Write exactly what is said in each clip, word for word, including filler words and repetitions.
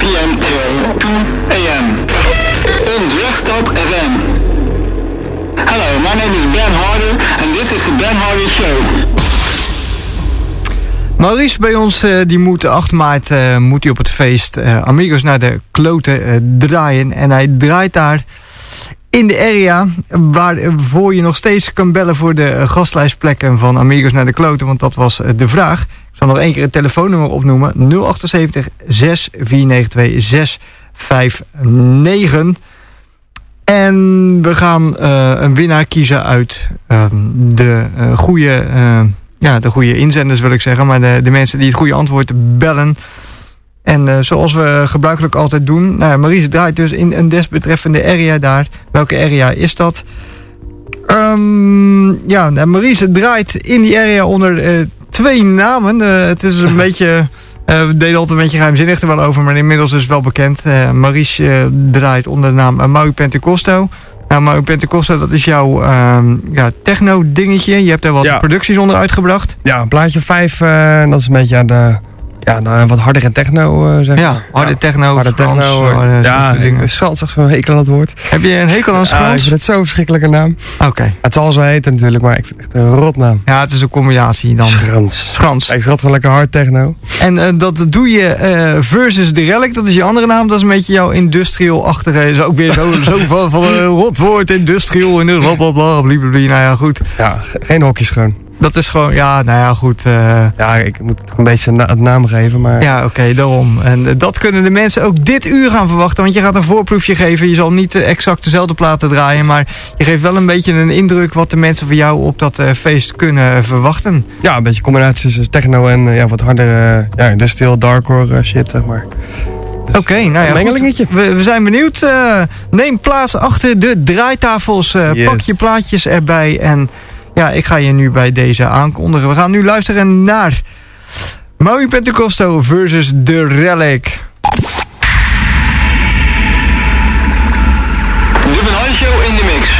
p.m. till two a.m. on Drechtstad F M. Hello, my name is Ben Harder and this is the Ben Harder Show. Maurice bij ons, uh, die moet acht maart uh, moet hij op het feest uh, Amigos naar de kloten uh, draaien. En hij draait daar in de area waarvoor je nog steeds kan bellen voor de uh, gastlijstplekken van Amigos naar de kloten. Want dat was uh, de vraag. Ik zal nog één keer het telefoonnummer opnoemen. nul zeven acht zes vier negen twee zes vijf negen. En we gaan uh, een winnaar kiezen uit uh, de uh, goede... Uh, Ja, de goede inzenders wil ik zeggen, maar de, de mensen die het goede antwoord bellen. En uh, zoals we gebruikelijk altijd doen, nou, Maurice draait dus in een desbetreffende area daar. Welke area is dat? Um, ja, nou, Maurice draait in die area onder uh, twee namen. Uh, het is een beetje, uh, we deden altijd een beetje geheimzinnig er wel over, maar inmiddels is het wel bekend. Uh, Maurice uh, draait onder de naam uh, Maui Pentecosto. Nou, Maui Pentecosto, dat is jouw uh, ja, techno-dingetje. Je hebt er wat ja. producties onder uitgebracht. Ja, plaatje vijf, uh, dat is een beetje aan de, ja, de wat hardere techno, uh, zeg ja, maar. harde ja, techno, harde Frans, techno. Uh, ja, ik zal zeg zo'n hekel aan het woord. Heb je een hekel aan Frans? Ja, ik vind het zo'n verschrikkelijke naam. Oké. Okay. Het zal zo heten natuurlijk, maar ik vind het echt een rotnaam. Ja, het is een combinatie dan. Frans. Frans. Ik schat wel lekker hard techno. En uh, dat doe je uh, versus de Relic, dat is je andere naam. Dat is een beetje jouw industrial-achtige, is ook weer zo, zo van, van een rotwoord, industrial, en blablabla, blablabla. Nou ja, goed. Ja, geen hokjes gewoon. Dat is gewoon, ja, nou ja, goed. Uh... Ja, ik moet het een beetje na- het naam geven, maar... Ja, oké, okay, daarom. En uh, dat kunnen de mensen ook dit uur gaan verwachten, want je gaat een voorproefje geven. Je zal niet uh, exact dezelfde platen draaien, maar je geeft wel een beetje een indruk wat de mensen van jou op dat uh, feest kunnen uh, verwachten. Ja, een beetje combinatie tussen techno en uh, ja, wat hardere, uh, ja, industrial, darkcore uh, shit, zeg maar. Dus oké, okay, nou ja, mengelingetje. We, we zijn benieuwd. Uh, neem plaats achter de draaitafels. Uh, yes. Pak je plaatjes erbij. En ja, ik ga je nu bij deze aankondigen. We gaan nu luisteren naar Maui Pentecosto versus The Relic. De Ben Harder Show in de mix.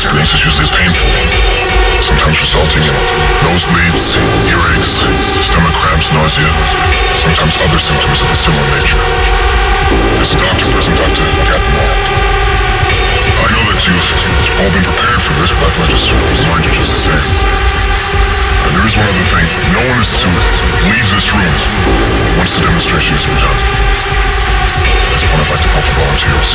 experience is usually painful, sometimes resulting in nosebleeds, earaches, stomach cramps, nausea, sometimes other symptoms of a similar nature. As a doctor present, Doctor Gattenwald, I know that you've all been prepared for this, but I'd like to remind you just the same. And there is one other thing. No one is to leave this room once the demonstration has been done. At this point, I'd like to call for volunteers.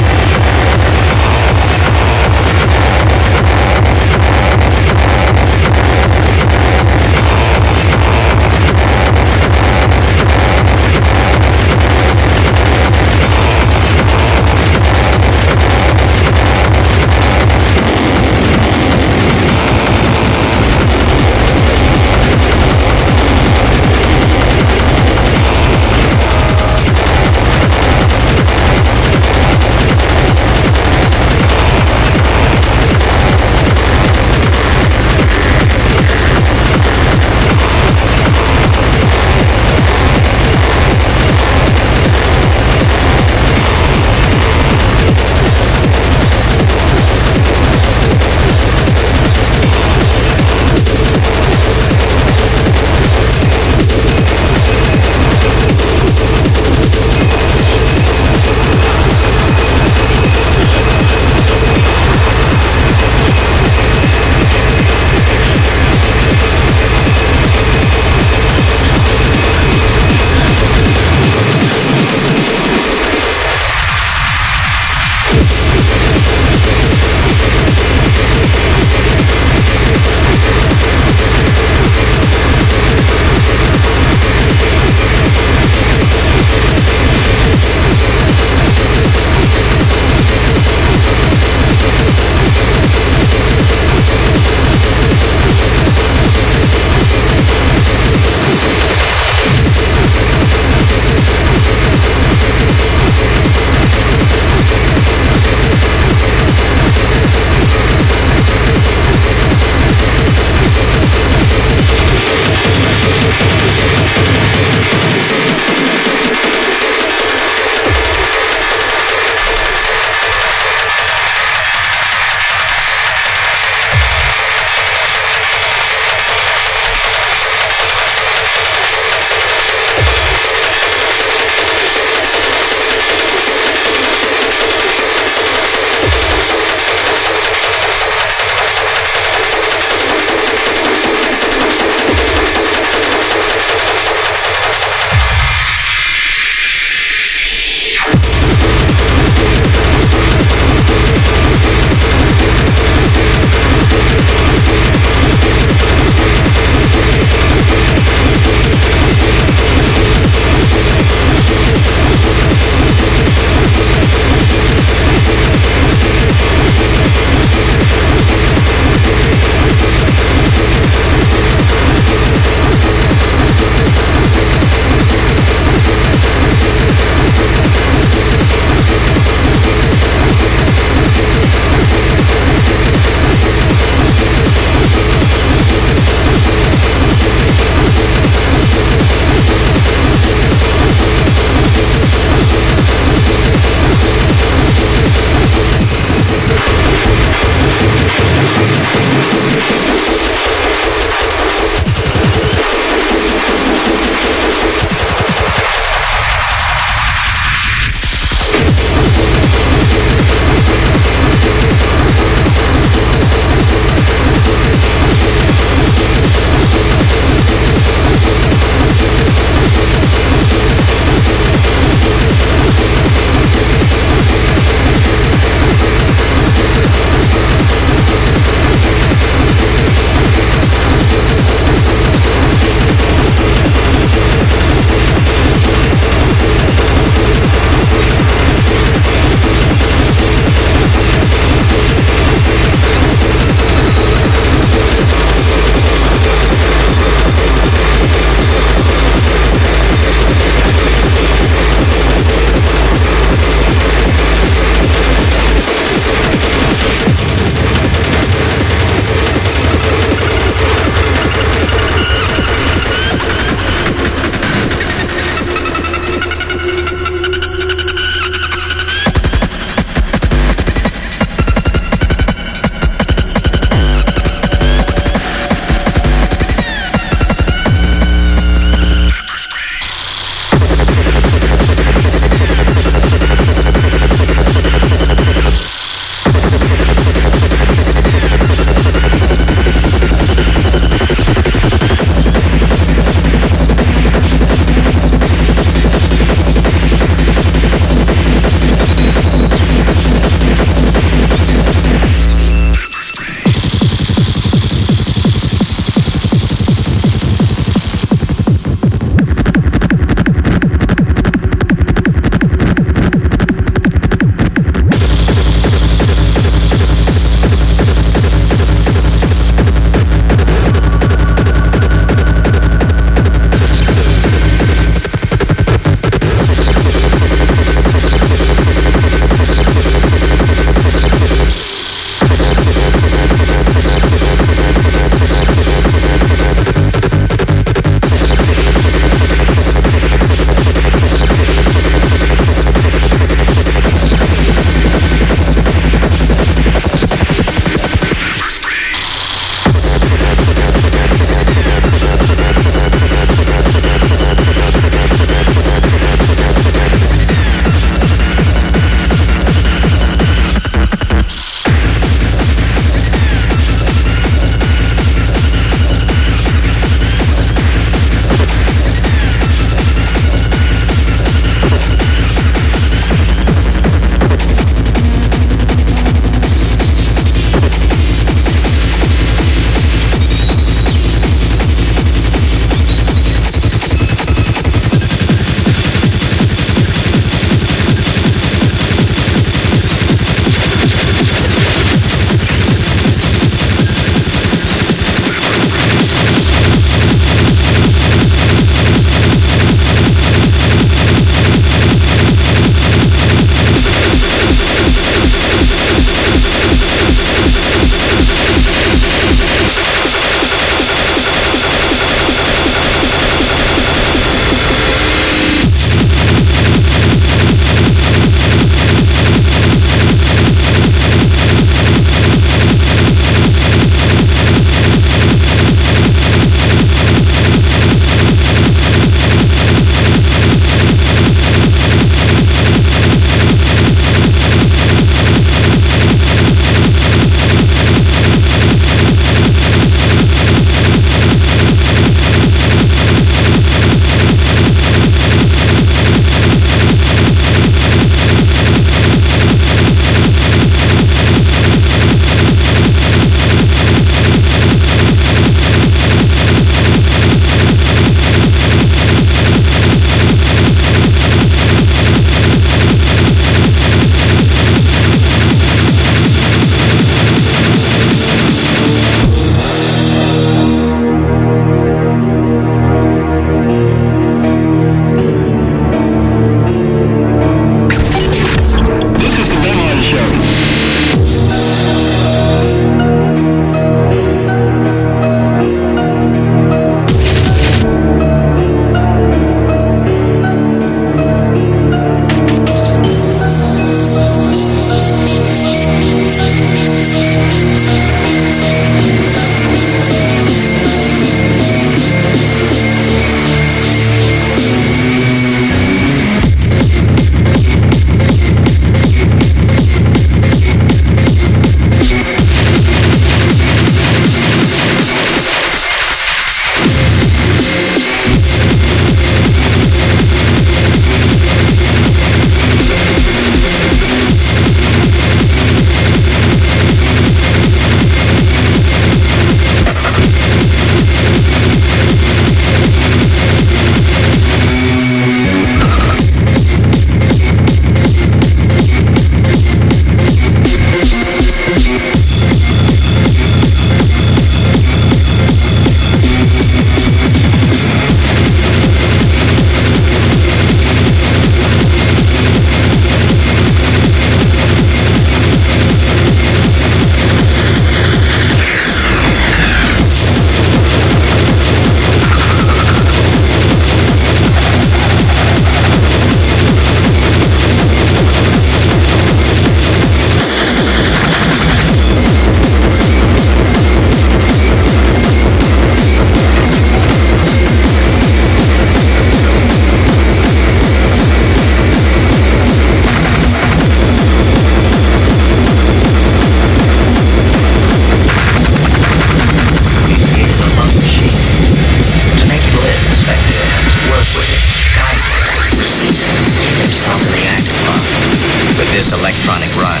this electronic ride.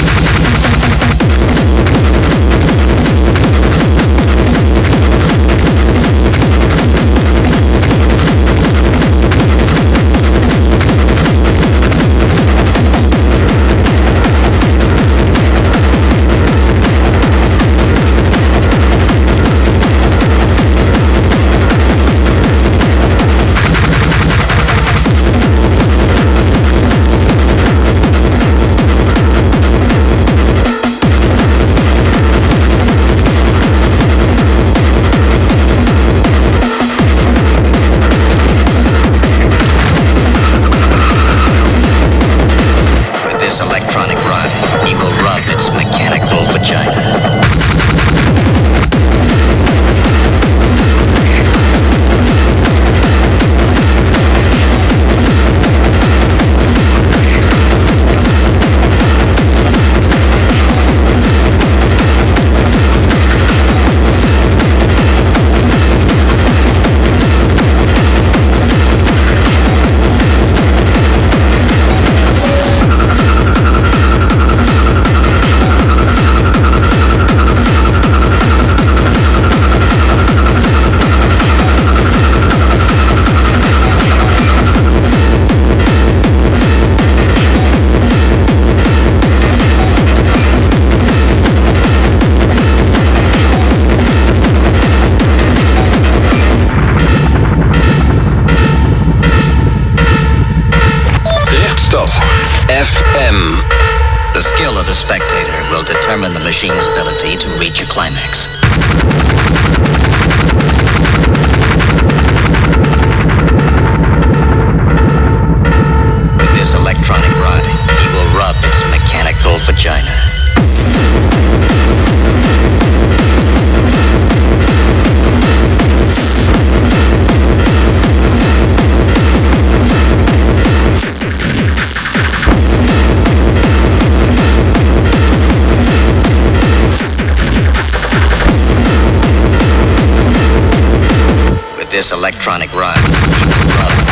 F M. The skill of the spectator will determine the machine's ability to reach a climax. With this electronic rod, he will rub its mechanical vagina. This electronic rod, he will rub.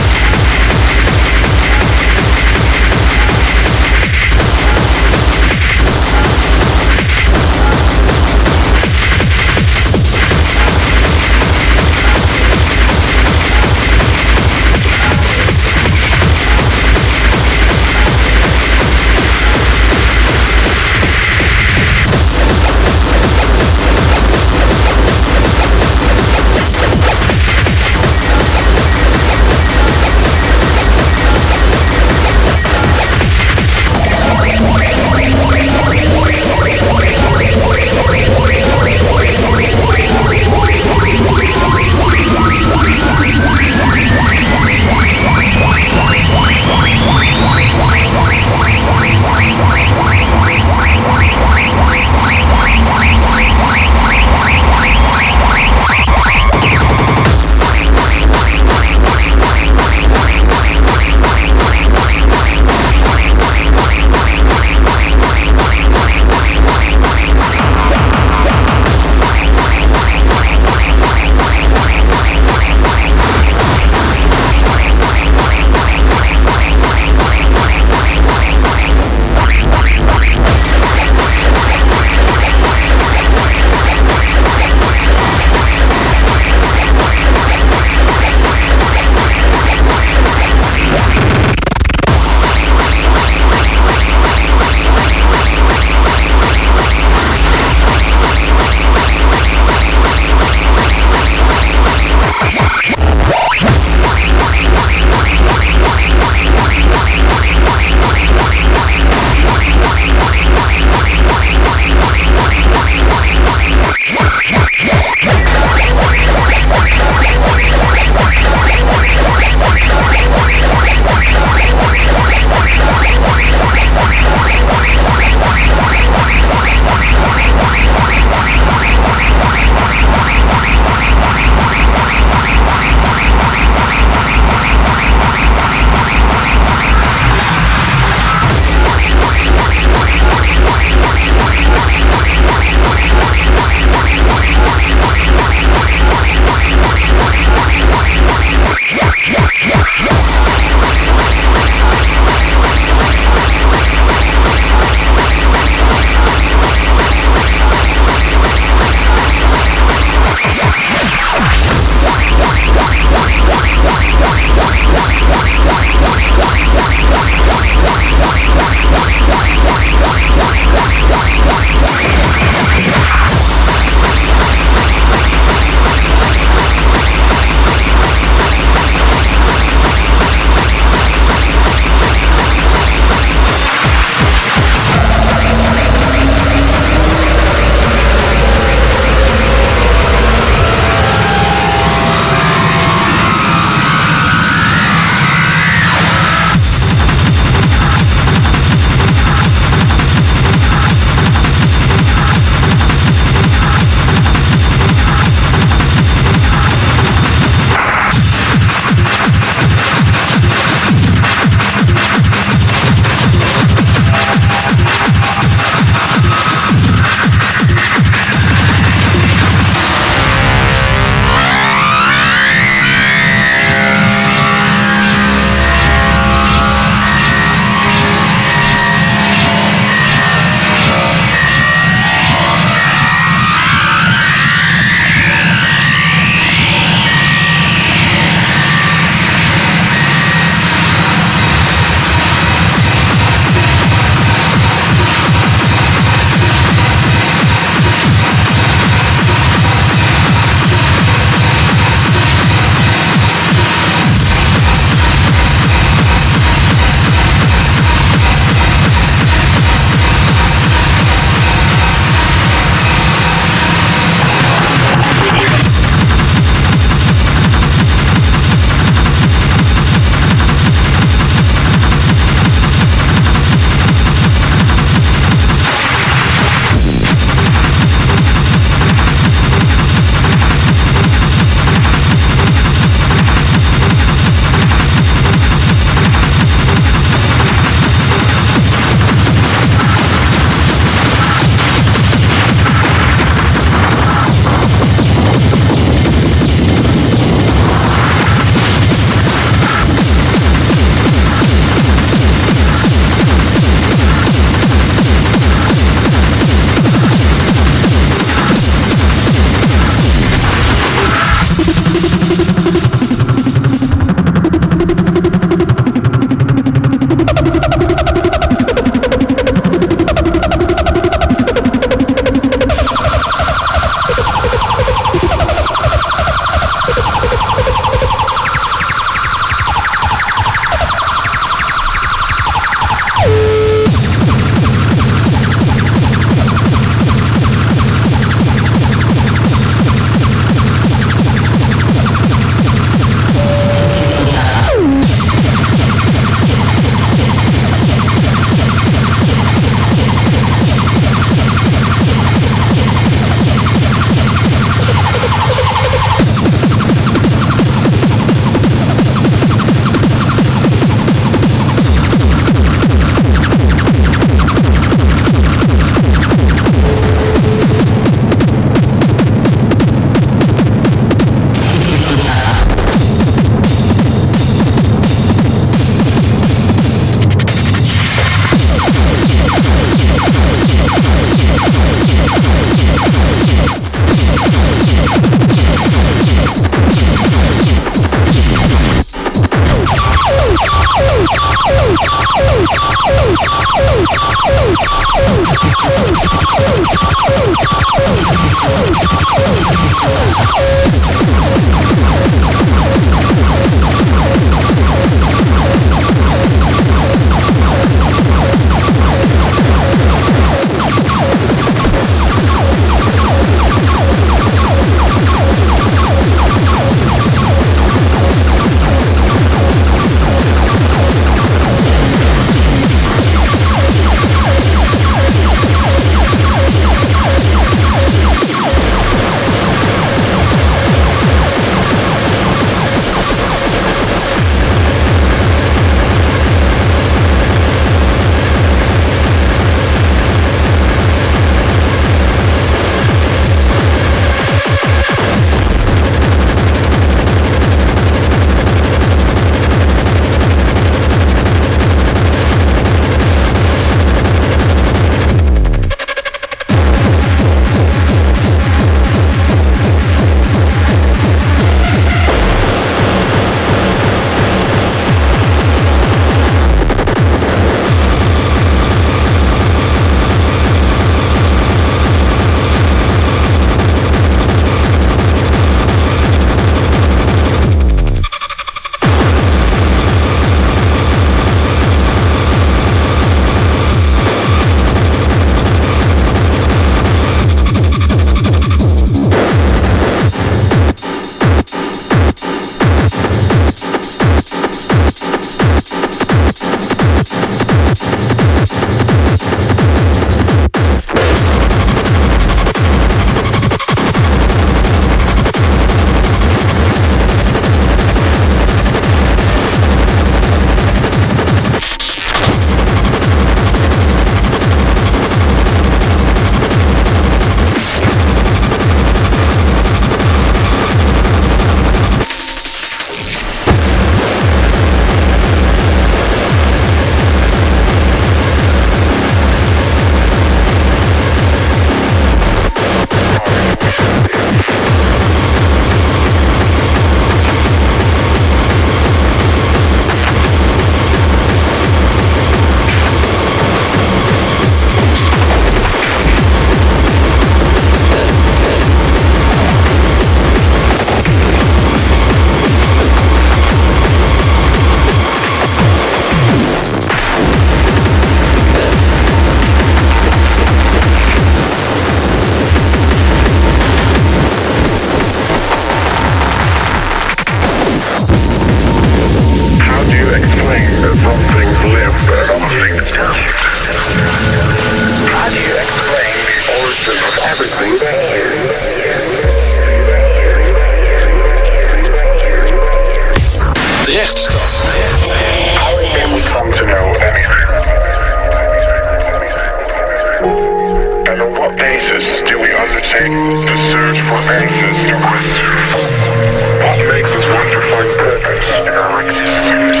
answers to questions. What makes us want to find purpose in our existence?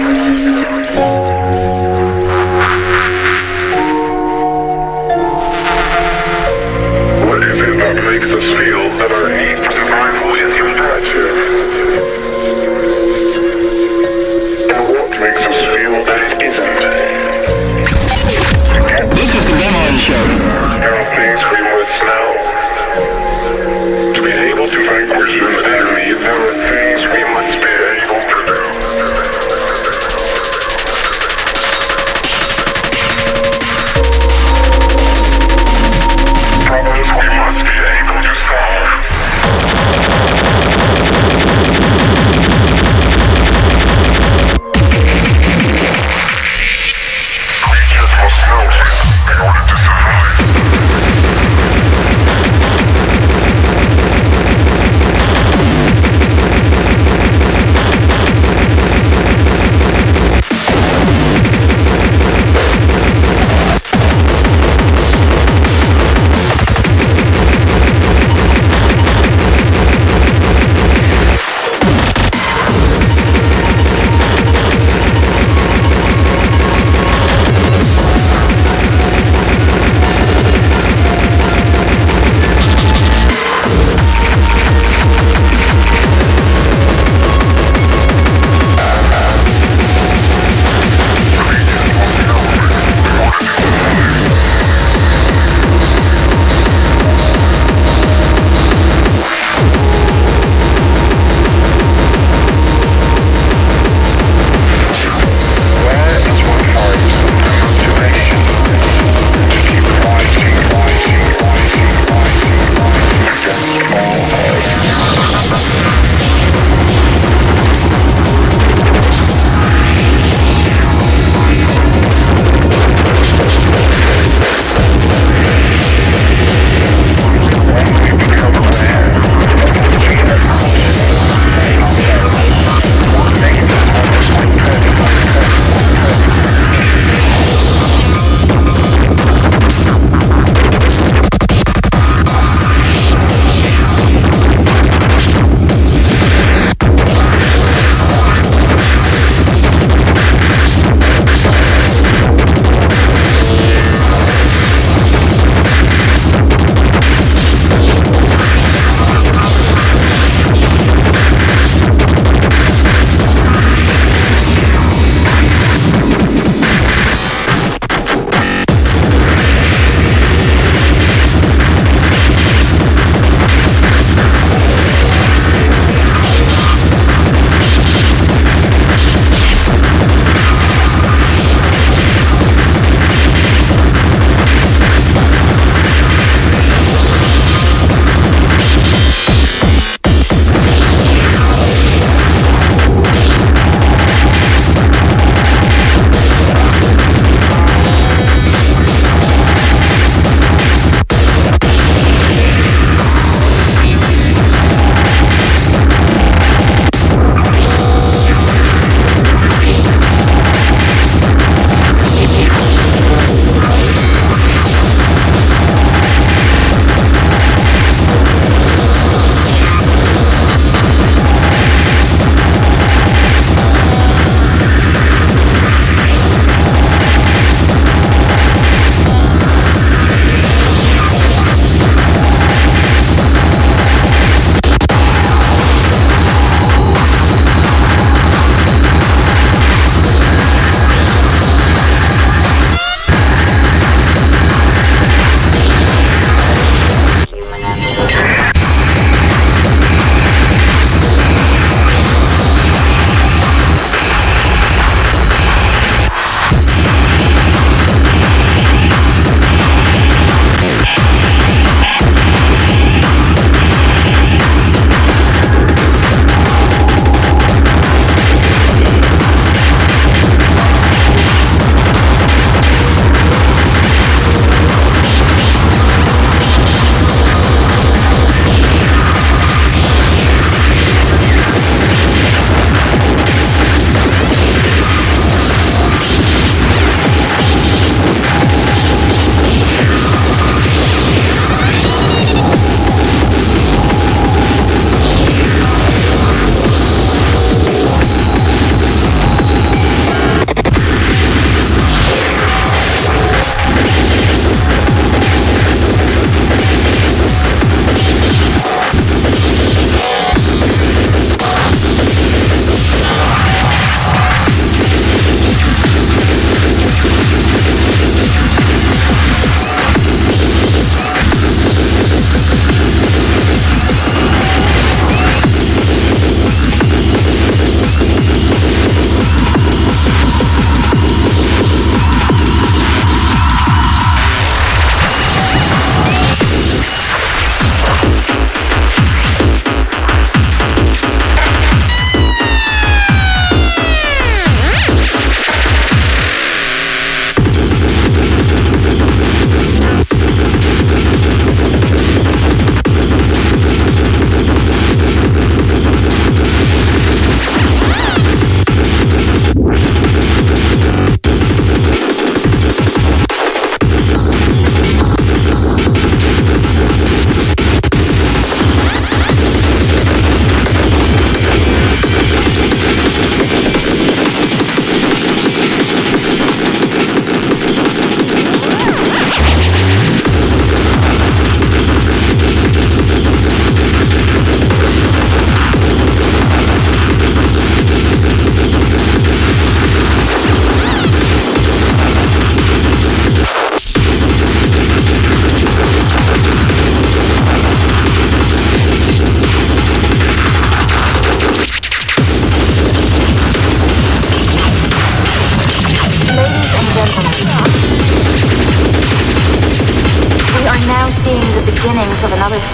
What is it that makes us feel that our need for survival is imperative? And what makes us feel that it isn't? This is the Ben Hardy Show. There are things we must know. To be able to vanquish an enemy, there are things we must bear.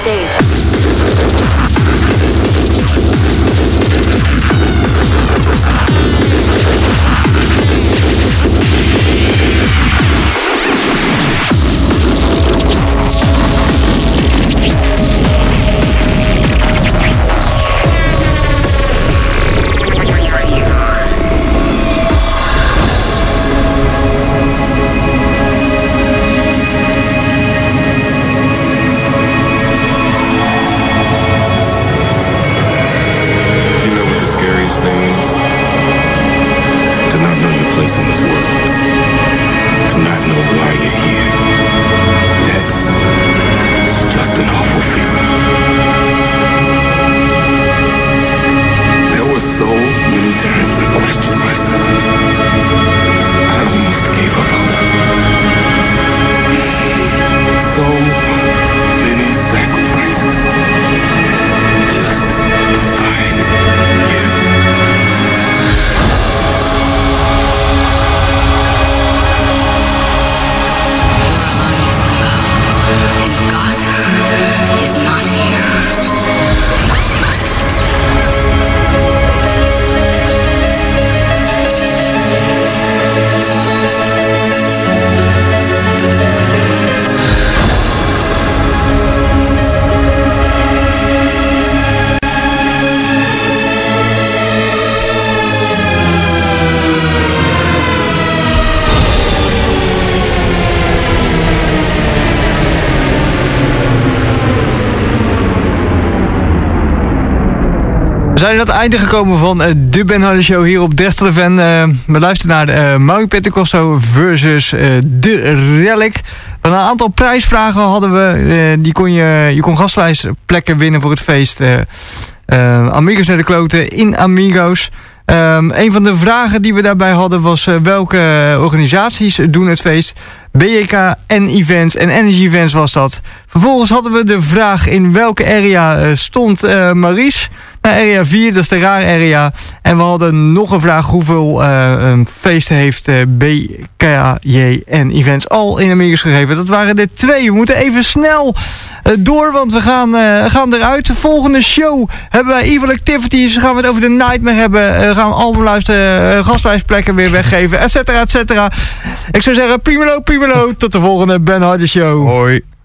We zijn aan het einde gekomen van uh, de Ben Harder Show hier op Desktop F M. Uh, we luisteren naar uh, Maui Pentacosto versus uh, de Relic. Een aantal prijsvragen hadden we. Uh, die kon je, je kon gastlijstplekken winnen voor het feest. Uh, uh, Amigos naar de kloten in Amigos. Um, een van de vragen die we daarbij hadden was uh, welke organisaties doen het feest. B J K en Events en Energy Events was dat. Vervolgens hadden we de vraag in welke area uh, stond uh, Maries. Nou, area vier, dat is de raar area. En we hadden nog een vraag hoeveel uh, feesten heeft uh, B K J en Events al in Amigos gegeven. Dat waren er twee. We moeten even snel uh, door, want we gaan, uh, gaan eruit. De volgende show hebben wij Evil Activities. Dan gaan we het over de Nightmare hebben. Uh, gaan we albumluisteren, uh, gastlijstplekken weer weggeven, et cetera, et cetera. Ik zou zeggen, primelo, primelo. Tot de volgende Ben Harder Show. Hoi.